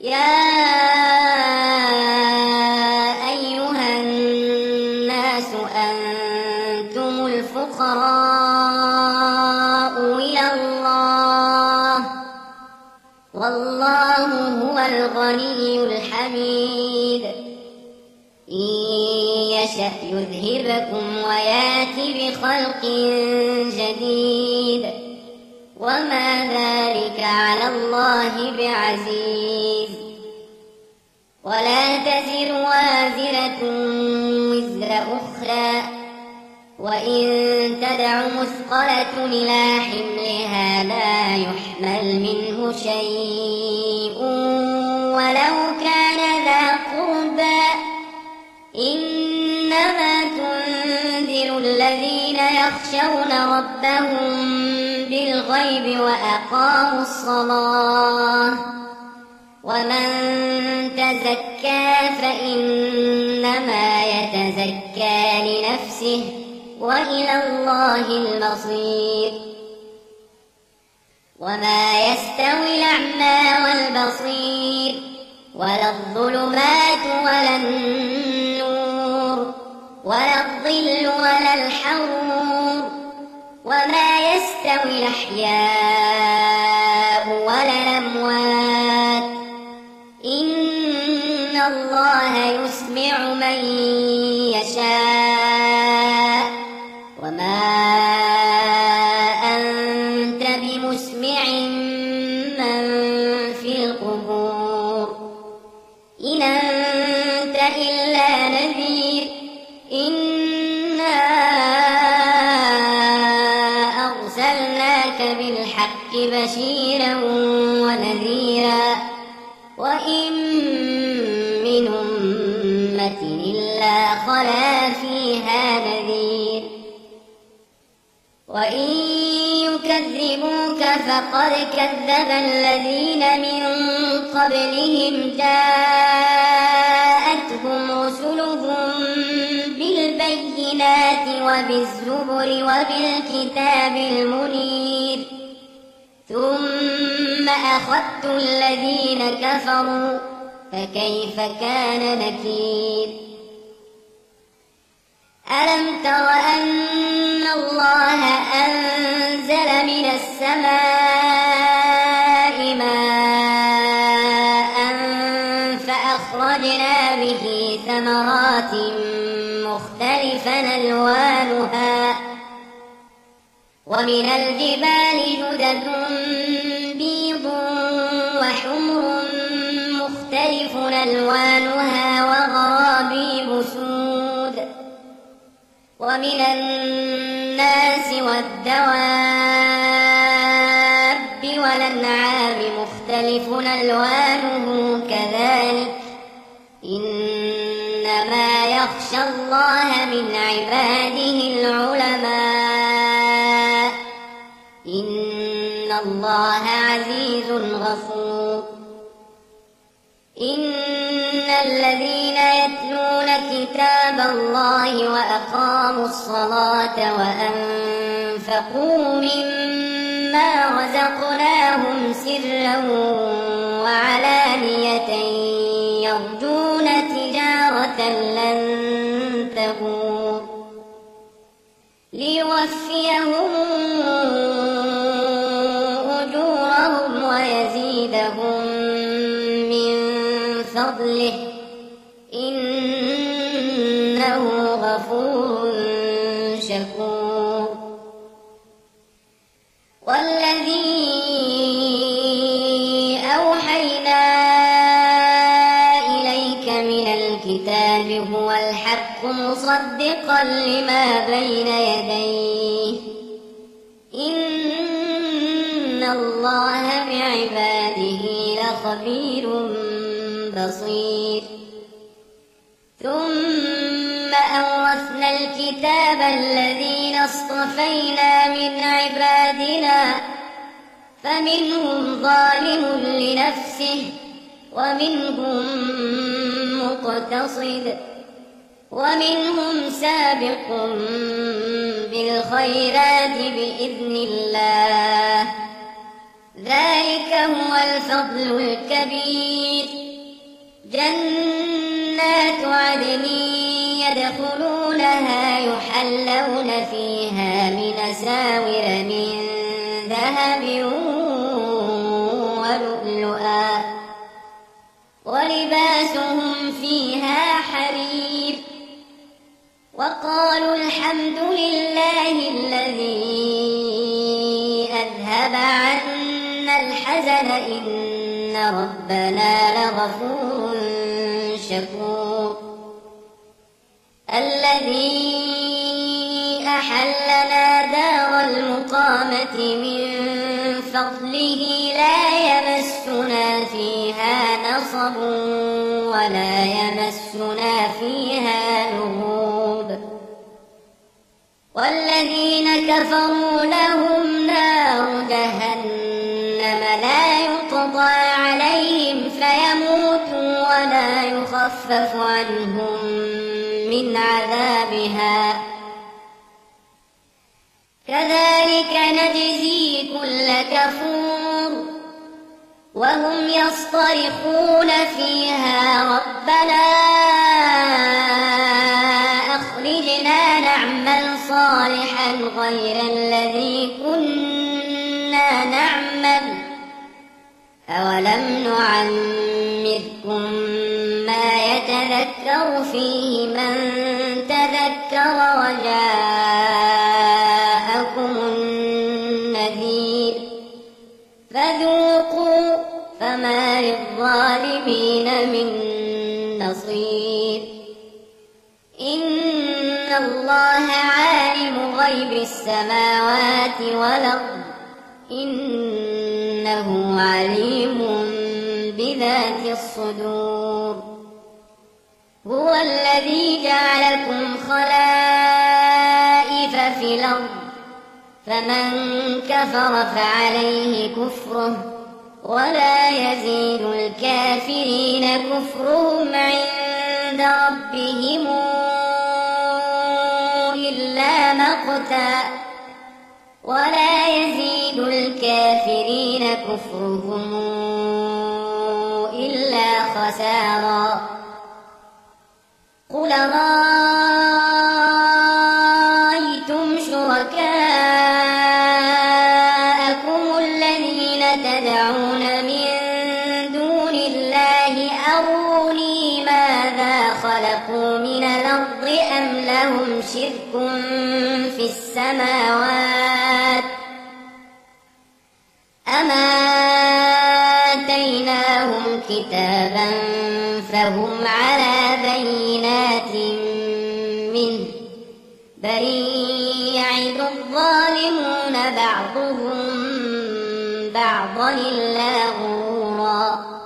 يا أيها الناس أنتم الفقراء إلى الله والله هو الغني الحميد إن يشأ يذهبكم ويات بخلق جديد وما ذلك على الله بعزيز ولا تزر وازرة وزر أخرى وإن تدع مثقلة إلى حملها لا يحمل منه شيء ولو كان ذا قربى إنما تنذر الذين يخشون ربهم بالغيب وأقاموا الصلاة ومن تزكى فإنما يتزكى لنفسه وإلى الله المصير وما يستوي الأعمى والبصير ولا الظلمات ولا النور ولا الظل ولا الحرور وما يستوي الأحياء ولا الأموات إن الله يسمع من يشاء وما أنت بمسمع من في القبور إن أنت إلا نذير إنا أرسلناك بالحق بشيرا ونذيرا وإن من أمة إلا خلا فيها نذير وإن يكذبوك فقد كذب الذين من قبلهم جاءتهم رسلهم بالبينات وبالزبر وبالكتاب المنير ثم أخذت الذين كفروا فكيف كان نكير ألم تر أن الله أنزل من السماء ماء فأخرجنا به ثمرات مختلفا ألوانها ومن الجبال جدد بيض وحمر مختلف ألوانها وغرابيب سود ومن الناس والدواب والأنعام مختلف ألوانه كذلك إنما يخشى الله من عباده العلماء إن الله عزيز غفور إن الذين يتلون كتاب الله وأقاموا الصلاة وأنفقوا مما رزقناهم سرا وعلانية يرجون تجارة لن تبور ليوفيهم أجورهم ويزيدهم من فضله إنه غفور شكور والذي أوحينا إليك من الكتاب هو الحق مصدقا لما بين يديه إن الله بعباده لخبير بصير ثم أورثنا الكتاب الذين اصطفينا من عبادنا فمنهم ظالم لنفسه ومنهم مقتصد ومنهم سابق بالخيرات بإذن الله ذلك هو الفضل الكبير جنات عدن يدخلونها يحلون فيها من أساور من ذهب ولؤلؤا ولباسهم فيها حرير وقالوا الحمد لله الذي أذهب عنا الحزن إن ربنا لغفور شكور الذي أحلنا دار المقامة من فضله لا يمسنا فيها نصب ولا يمسنا فيها لغوب والذين كفروا لهم نار جهنم لا يقضى عليهم فيموتوا ولا يخفف عنهم من عذابها كذلك نجزي كل كفور وهم يصطرخون فيها ربنا أخرجنا نعمل صالحا غير الذي كنا نعمل أولم نعمركم ما يتذكر فيه من تذكر وجاءكم النذير فذوقوا فما للظالمين من نصير إن الله عالم غيب السماوات والأرض إنه عليم بذات الصدور هو الذي جعلكم خلائف في الأرض فمن كفر فعليه كفره ولا يزيد الكافرين كفرهم عند ربهم إلا مقتا ولا يزيد الكافرين كفرهم إلا خسارا قل رأيتم شركاءكم الذين تدعون من دون الله أروني ماذا خلقوا من الأرض أم لهم شرك في السماوات أم آتيناهم كتابا فهم على بينات منه بل يعد الظالمون بعضهم بعضا إلا غرورا